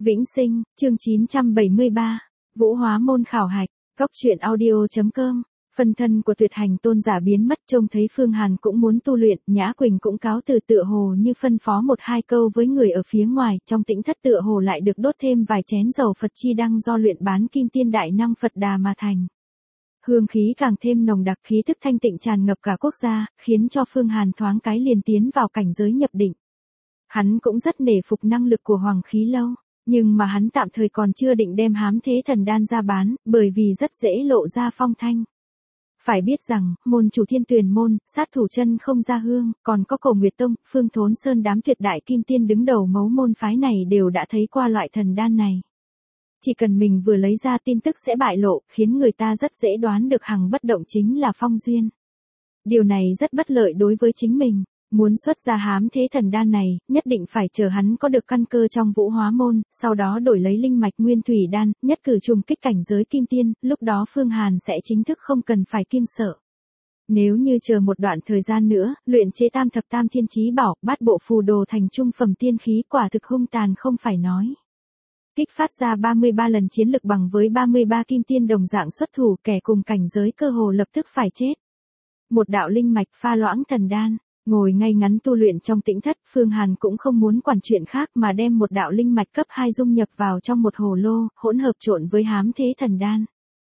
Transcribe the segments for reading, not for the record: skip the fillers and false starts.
Vĩnh Sinh, chương 973, Vũ Hóa Môn khảo hạch, Cóc truyện audio.com. Phân thân của tuyệt hành tôn giả biến mất, trông thấy Phương Hàn cũng muốn tu luyện, Nhã Quỳnh cũng cáo từ tựa hồ như phân phó một hai câu với người ở phía ngoài, trong tĩnh thất tựa hồ lại được đốt thêm vài chén dầu Phật chi đăng do luyện bán kim tiên đại năng Phật Đà mà thành. Hương khí càng thêm nồng đặc, khí thức thanh tịnh tràn ngập cả quốc gia, khiến cho Phương Hàn thoáng cái liền tiến vào cảnh giới nhập định. Hắn cũng rất nể phục năng lực của Hoàng Khí Lâu. Nhưng mà hắn tạm thời còn chưa định đem Hám Thế Thần Đan ra bán, bởi vì rất dễ lộ ra phong thanh. Phải biết rằng, môn chủ Thiên Tuyền môn, sát thủ chân không ra hương, còn có Cổ Nguyệt Tông, Phương Thốn Sơn đám tuyệt đại kim tiên đứng đầu mấu môn phái này đều đã thấy qua loại thần đan này. Chỉ cần mình vừa lấy ra tin tức sẽ bại lộ, khiến người ta rất dễ đoán được hằng bất động chính là phong duyên. Điều này rất bất lợi đối với chính mình. Muốn xuất ra Hám Thế Thần Đan này, nhất định phải chờ hắn có được căn cơ trong Vũ Hóa Môn, sau đó đổi lấy linh mạch Nguyên Thủy Đan, nhất cử trùng kích cảnh giới kim tiên, lúc đó Phương Hàn sẽ chính thức không cần phải kiêng sợ. Nếu như chờ một đoạn thời gian nữa, luyện chế tam thập tam thiên chí bảo, bát bộ phù đồ thành trung phẩm tiên khí quả thực hung tàn không phải nói. Kích phát ra 33 lần chiến lực bằng với 33 kim tiên đồng dạng xuất thủ, kẻ cùng cảnh giới cơ hồ lập tức phải chết. Một đạo linh mạch pha loãng thần đan. Ngồi ngay ngắn tu luyện trong tĩnh thất, Phương Hàn cũng không muốn quản chuyện khác mà đem một đạo linh mạch cấp 2 dung nhập vào trong một hồ lô, hỗn hợp trộn với Hám Thế Thần Đan.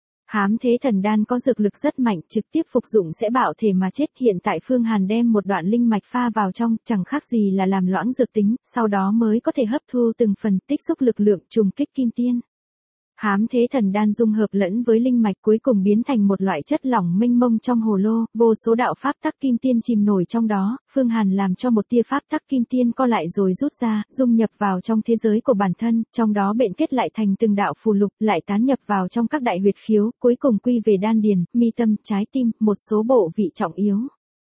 Hám Thế Thần Đan có dược lực rất mạnh, trực tiếp phục dụng sẽ bạo thể mà chết. Hiện tại Phương Hàn đem một đoạn linh mạch pha vào trong, chẳng khác gì là làm loãng dược tính, sau đó mới có thể hấp thu từng phần, tích xúc lực lượng trùng kích kim tiên. Hám Thế Thần Đan dung hợp lẫn với linh mạch cuối cùng biến thành một loại chất lỏng mênh mông trong hồ lô, vô số đạo pháp tắc kim tiên chìm nổi trong đó, Phương Hàn làm cho một tia pháp tắc kim tiên co lại rồi rút ra, dung nhập vào trong thế giới của bản thân, trong đó bện kết lại thành từng đạo phù lục, lại tán nhập vào trong các đại huyệt khiếu, cuối cùng quy về đan điền, mi tâm, trái tim, một số bộ vị trọng yếu.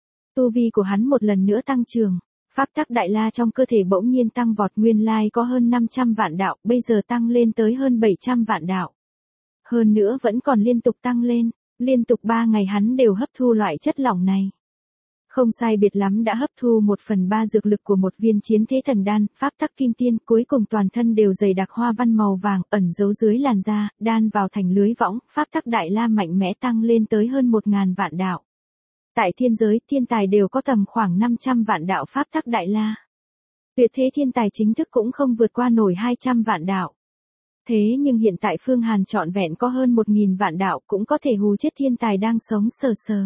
Tu vi của hắn một lần nữa tăng trưởng. Pháp tắc đại la trong cơ thể bỗng nhiên tăng vọt, nguyên lai có hơn 500 vạn đạo, bây giờ tăng lên tới hơn 700 vạn đạo. Hơn nữa vẫn còn liên tục tăng lên, liên tục 3 ngày hắn đều hấp thu loại chất lỏng này. Không sai biệt lắm đã hấp thu 1/3 dược lực của một viên chiến thế thần đan, pháp tắc kim tiên, cuối cùng toàn thân đều dày đặc hoa văn màu vàng, ẩn giấu dưới làn da, đan vào thành lưới võng, pháp tắc đại la mạnh mẽ tăng lên tới hơn 1000 vạn đạo. Tại thiên giới, thiên tài đều có tầm khoảng 500 vạn đạo pháp tắc đại la. Tuyệt thế thiên tài chính thức cũng không vượt qua nổi 200 vạn đạo. Thế nhưng hiện tại Phương Hàn trọn vẹn có hơn 1000 vạn đạo, cũng có thể hù chết thiên tài đang sống sờ sờ.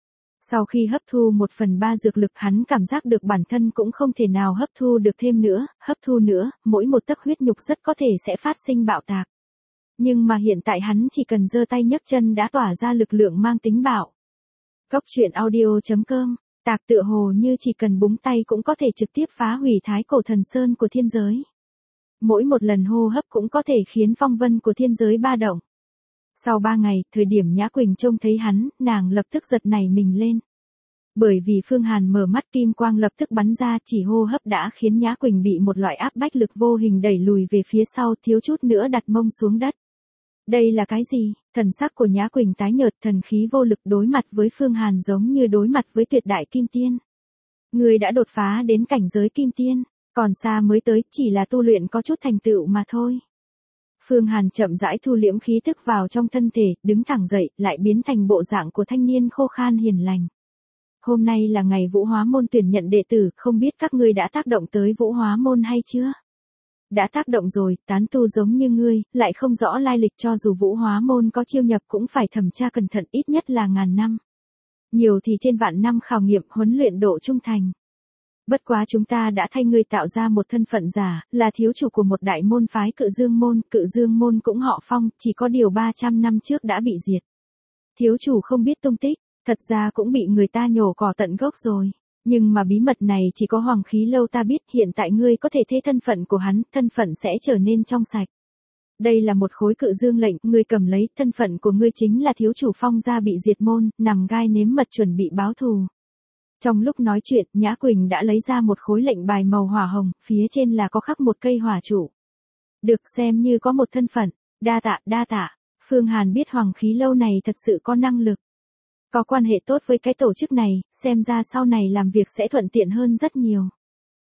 Sau khi hấp thu 1/3 dược lực, hắn cảm giác được bản thân cũng không thể nào hấp thu được thêm nữa, hấp thu nữa, mỗi một tấc huyết nhục rất có thể sẽ phát sinh bạo tạc. Nhưng mà hiện tại hắn chỉ cần giơ tay nhấc chân đã tỏa ra lực lượng mang tính bạo. Cóc truyện audio.com, tạc tựa hồ như chỉ cần búng tay cũng có thể trực tiếp phá hủy Thái Cổ Thần Sơn của thiên giới. Mỗi một lần hô hấp cũng có thể khiến phong vân của thiên giới ba động. Sau 3 ngày, thời điểm Nhã Quỳnh trông thấy hắn, nàng lập tức giật nảy mình lên. Bởi vì Phương Hàn mở mắt kim quang lập tức bắn ra, chỉ hô hấp đã khiến Nhã Quỳnh bị một loại áp bách lực vô hình đẩy lùi về phía sau, thiếu chút nữa đặt mông xuống đất. Đây là cái gì? Thần sắc của Nhã Quỳnh tái nhợt, thần khí vô lực, đối mặt với Phương Hàn giống như đối mặt với tuyệt đại kim tiên. Người đã đột phá đến cảnh giới kim tiên, còn xa mới tới, chỉ là tu luyện có chút thành tựu mà thôi. Phương Hàn chậm rãi thu liễm khí tức vào trong thân thể, đứng thẳng dậy, lại biến thành bộ dạng của thanh niên khô khan hiền lành. Hôm nay là ngày Vũ Hóa Môn tuyển nhận đệ tử, không biết các ngươi đã tác động tới Vũ Hóa Môn hay chưa? Đã tác động rồi, tán tu giống như ngươi, lại không rõ lai lịch, cho dù Vũ Hóa Môn có chiêu nhập cũng phải thẩm tra cẩn thận, ít nhất là 1000 năm. Nhiều thì trên vạn năm khảo nghiệm, huấn luyện độ trung thành. Bất quá chúng ta đã thay ngươi tạo ra một thân phận giả, là thiếu chủ của một đại môn phái Cự Dương môn cũng họ Phong, chỉ có điều 300 năm trước đã bị diệt. Thiếu chủ không biết tung tích, thật ra cũng bị người ta nhổ cỏ tận gốc rồi. Nhưng mà bí mật này chỉ có Hoàng Khí Lâu ta biết, hiện tại ngươi có thể thế thân phận của hắn, thân phận sẽ trở nên trong sạch. Đây là một khối Cự Dương lệnh, ngươi cầm lấy, thân phận của ngươi chính là thiếu chủ Phong gia bị diệt môn, nằm gai nếm mật chuẩn bị báo thù. Trong lúc nói chuyện, Nhã Quỳnh đã lấy ra một khối lệnh bài màu hỏa hồng, phía trên là có khắc một cây hỏa trụ. Được xem như có một thân phận, đa tạ. Phương Hàn biết Hoàng Khí Lâu này thật sự có năng lực. Có quan hệ tốt với cái tổ chức này, xem ra sau này làm việc sẽ thuận tiện hơn rất nhiều.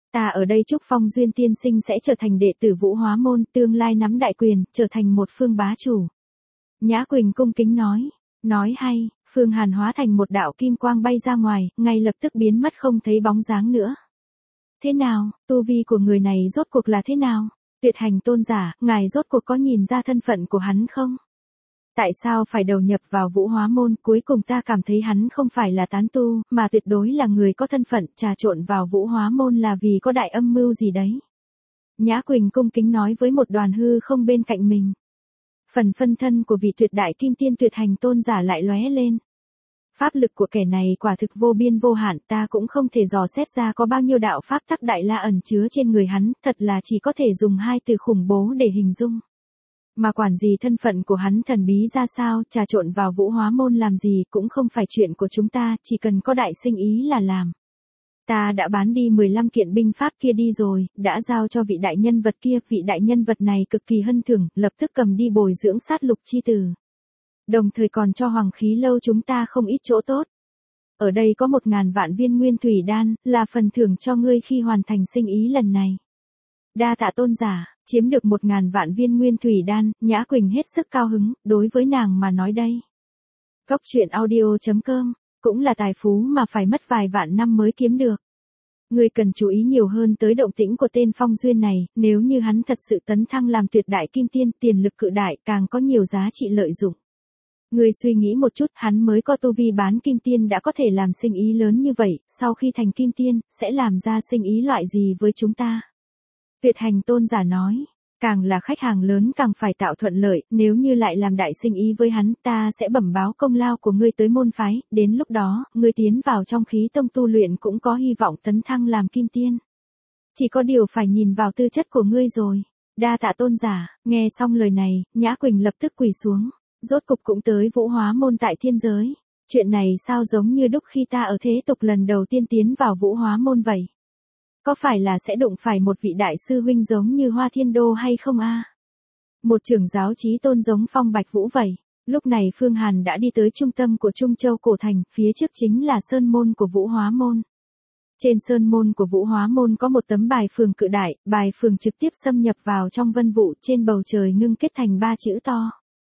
Ta ở đây chúc Phong Duyên tiên sinh sẽ trở thành đệ tử Vũ Hóa môn, tương lai nắm đại quyền, trở thành một phương bá chủ. Nhã Quỳnh cung kính nói. Nói hay, Phương Hàn hóa thành một đạo kim quang bay ra ngoài, ngay lập tức biến mất không thấy bóng dáng nữa. Thế nào, tu vi của người này rốt cuộc là thế nào? Tuyệt hành tôn giả, ngài rốt cuộc có nhìn ra thân phận của hắn không? Tại sao phải đầu nhập vào Vũ Hóa môn? Cuối cùng ta cảm thấy hắn không phải là tán tu, mà tuyệt đối là người có thân phận, trà trộn vào Vũ Hóa môn là vì có đại âm mưu gì đấy. Nhã Quỳnh cung kính nói với một đoàn hư không bên cạnh mình. Phần phân thân của vị tuyệt đại kim tiên tuyệt hành tôn giả lại lóe lên. Pháp lực của kẻ này quả thực vô biên vô hạn, ta cũng không thể dò xét ra có bao nhiêu đạo pháp tắc đại la ẩn chứa trên người hắn, thật là chỉ có thể dùng hai từ khủng bố để hình dung. Mà quản gì thân phận của hắn thần bí ra sao, trà trộn vào Vũ Hóa môn làm gì cũng không phải chuyện của chúng ta, chỉ cần có đại sinh ý là làm. Ta đã bán đi 15 kiện binh pháp kia đi rồi, đã giao cho vị đại nhân vật kia, vị đại nhân vật này cực kỳ hân thưởng, lập tức cầm đi bồi dưỡng sát lục chi tử. Đồng thời còn cho Hoàng Khí Lâu chúng ta không ít chỗ tốt. Ở đây có 1.000 vạn viên nguyên thủy đan, là phần thưởng cho ngươi khi hoàn thành sinh ý lần này. Đa tạ tôn giả, chiếm được 1.000 vạn viên nguyên thủy đan, Nhã Quỳnh hết sức cao hứng, đối với nàng mà nói đây. Cốc truyện audio.com, cũng là tài phú mà phải mất vài vạn năm mới kiếm được. Ngươi cần chú ý nhiều hơn tới động tĩnh của tên Phong Duyên này, nếu như hắn thật sự tấn thăng làm tuyệt đại kim tiên, tiền lực cự đại, càng có nhiều giá trị lợi dụng. Ngươi suy nghĩ một chút, hắn mới có tu vi bán kim tiên đã có thể làm sinh ý lớn như vậy, sau khi thành kim tiên, sẽ làm ra sinh ý loại gì với chúng ta? Tuyệt hành tôn giả nói, càng là khách hàng lớn càng phải tạo thuận lợi, nếu như lại làm đại sinh ý với hắn, ta sẽ bẩm báo công lao của ngươi tới môn phái, đến lúc đó, ngươi tiến vào trong khí tông tu luyện cũng có hy vọng tấn thăng làm kim tiên. Chỉ có điều phải nhìn vào tư chất của ngươi rồi. Đa tạ tôn giả, nghe xong lời này, Nhã Quỳnh lập tức quỳ xuống, rốt cục cũng tới Vũ Hóa môn tại thiên giới. Chuyện này sao giống như đúc khi ta ở thế tục lần đầu tiên tiến vào Vũ Hóa môn vậy? Có phải là sẽ đụng phải một vị đại sư huynh giống như Hoa Thiên Đô hay không a? Một trưởng giáo chí tôn giống Phong Bạch Vũ vậy. Lúc này Phương Hàn đã đi tới trung tâm của Trung Châu cổ thành, phía trước chính là sơn môn của Vũ Hóa môn. Trên sơn môn của Vũ Hóa môn có một tấm bài phường cự đại, bài phường trực tiếp xâm nhập vào trong vân vụ, trên bầu trời ngưng kết thành 3 chữ to.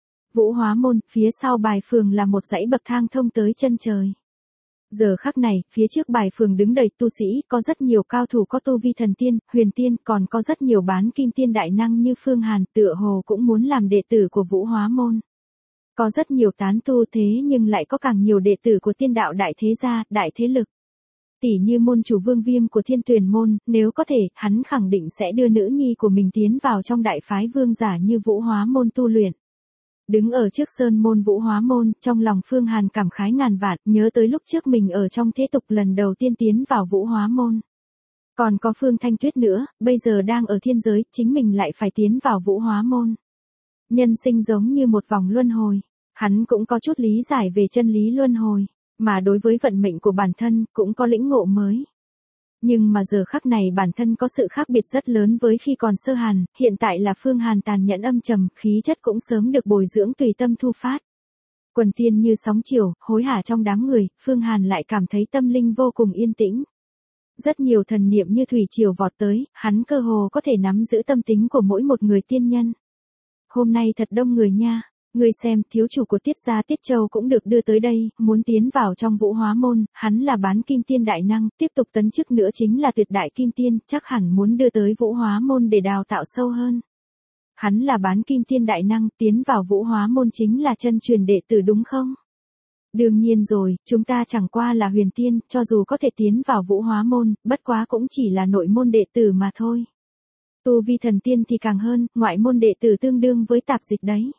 Vũ Hóa môn, phía sau bài phường là một dãy bậc thang thông tới chân trời. Giờ khắc này, phía trước bài phường đứng đầy tu sĩ, có rất nhiều cao thủ có tu vi thần tiên, huyền tiên, còn có rất nhiều bán kim tiên đại năng như Phương Hàn, tựa hồ cũng muốn làm đệ tử của Vũ Hóa môn. Có rất nhiều tán tu thế nhưng lại có càng nhiều đệ tử của tiên đạo đại thế gia, đại thế lực. Tỷ như môn chủ Vương Viêm của Thiên Tuyền môn, nếu có thể, hắn khẳng định sẽ đưa nữ nhi của mình tiến vào trong đại phái vương giả như Vũ Hóa môn tu luyện. Đứng ở trước sơn môn Vũ Hóa môn, trong lòng Phương Hàn cảm khái ngàn vạn, nhớ tới lúc trước mình ở trong thế tục lần đầu tiên tiến vào Vũ Hóa môn. Còn có Phương Thanh Tuyết nữa, bây giờ đang ở thiên giới, chính mình lại phải tiến vào Vũ Hóa môn. Nhân sinh giống như một vòng luân hồi, hắn cũng có chút lý giải về chân lý luân hồi, mà đối với vận mệnh của bản thân, cũng có lĩnh ngộ mới. Nhưng mà giờ khắc này bản thân có sự khác biệt rất lớn với khi còn Sơ Hàn, hiện tại là Phương Hàn tàn nhẫn âm trầm, khí chất cũng sớm được bồi dưỡng tùy tâm thu phát. Quần tiên như sóng chiều, hối hả trong đám người, Phương Hàn lại cảm thấy tâm linh vô cùng yên tĩnh. Rất nhiều thần niệm như thủy triều vọt tới, hắn cơ hồ có thể nắm giữ tâm tính của mỗi một người tiên nhân. Hôm nay thật đông người nha. Ngươi xem, thiếu chủ của Tiết gia Tiết Châu cũng được đưa tới đây, muốn tiến vào trong Vũ Hóa môn, hắn là bán kim tiên đại năng, tiếp tục tấn chức nữa chính là tuyệt đại kim tiên, chắc hẳn muốn đưa tới Vũ Hóa môn để đào tạo sâu hơn. Hắn là bán kim tiên đại năng, tiến vào Vũ Hóa môn chính là chân truyền đệ tử đúng không? Đương nhiên rồi, chúng ta chẳng qua là huyền tiên, cho dù có thể tiến vào Vũ Hóa môn, bất quá cũng chỉ là nội môn đệ tử mà thôi. Tu vi thần tiên thì càng hơn, ngoại môn đệ tử tương đương với tạp dịch đấy.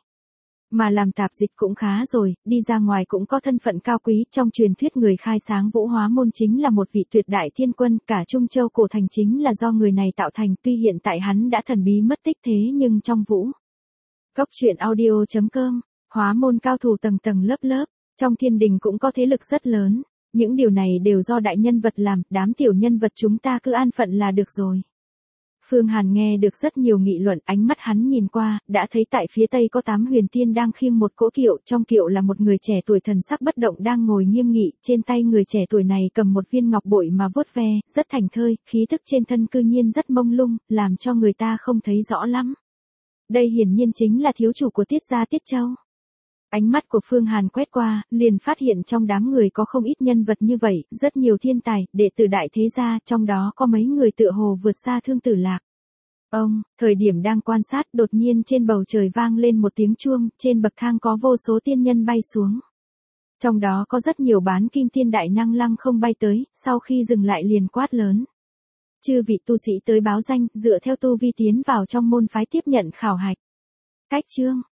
Mà làm tạp dịch cũng khá rồi, đi ra ngoài cũng có thân phận cao quý, trong truyền thuyết người khai sáng Vũ Hóa môn chính là một vị tuyệt đại thiên quân, cả Trung Châu cổ thành chính là do người này tạo thành, tuy hiện tại hắn đã thần bí mất tích thế nhưng trong Vũ Cốc truyện audio.com, Hóa môn cao thủ tầng tầng lớp lớp, trong thiên đình cũng có thế lực rất lớn, những điều này đều do đại nhân vật làm, đám tiểu nhân vật chúng ta cứ an phận là được rồi. Phương Hàn nghe được rất nhiều nghị luận, ánh mắt hắn nhìn qua, đã thấy tại phía tây có 8 huyền tiên đang khiêng một cỗ kiệu, trong kiệu là một người trẻ tuổi thần sắc bất động đang ngồi nghiêm nghị, trên tay người trẻ tuổi này cầm một viên ngọc bội mà vuốt ve, rất thành thơi, khí tức trên thân cư nhiên rất mông lung, làm cho người ta không thấy rõ lắm. Đây hiển nhiên chính là thiếu chủ của Tiết gia Tiết Châu. Ánh mắt của Phương Hàn quét qua, liền phát hiện trong đám người có không ít nhân vật như vậy, rất nhiều thiên tài, đệ tử đại thế gia, trong đó có mấy người tựa hồ vượt xa Thương Tử Lạc. Thời điểm đang quan sát, đột nhiên trên bầu trời vang lên một tiếng chuông, trên bậc thang có vô số tiên nhân bay xuống. Trong đó có rất nhiều bán kim tiên đại năng lăng không bay tới, sau khi dừng lại liền quát lớn. Chư vị tu sĩ tới báo danh, dựa theo tu vi tiến vào trong môn phái tiếp nhận khảo hạch. Cách chương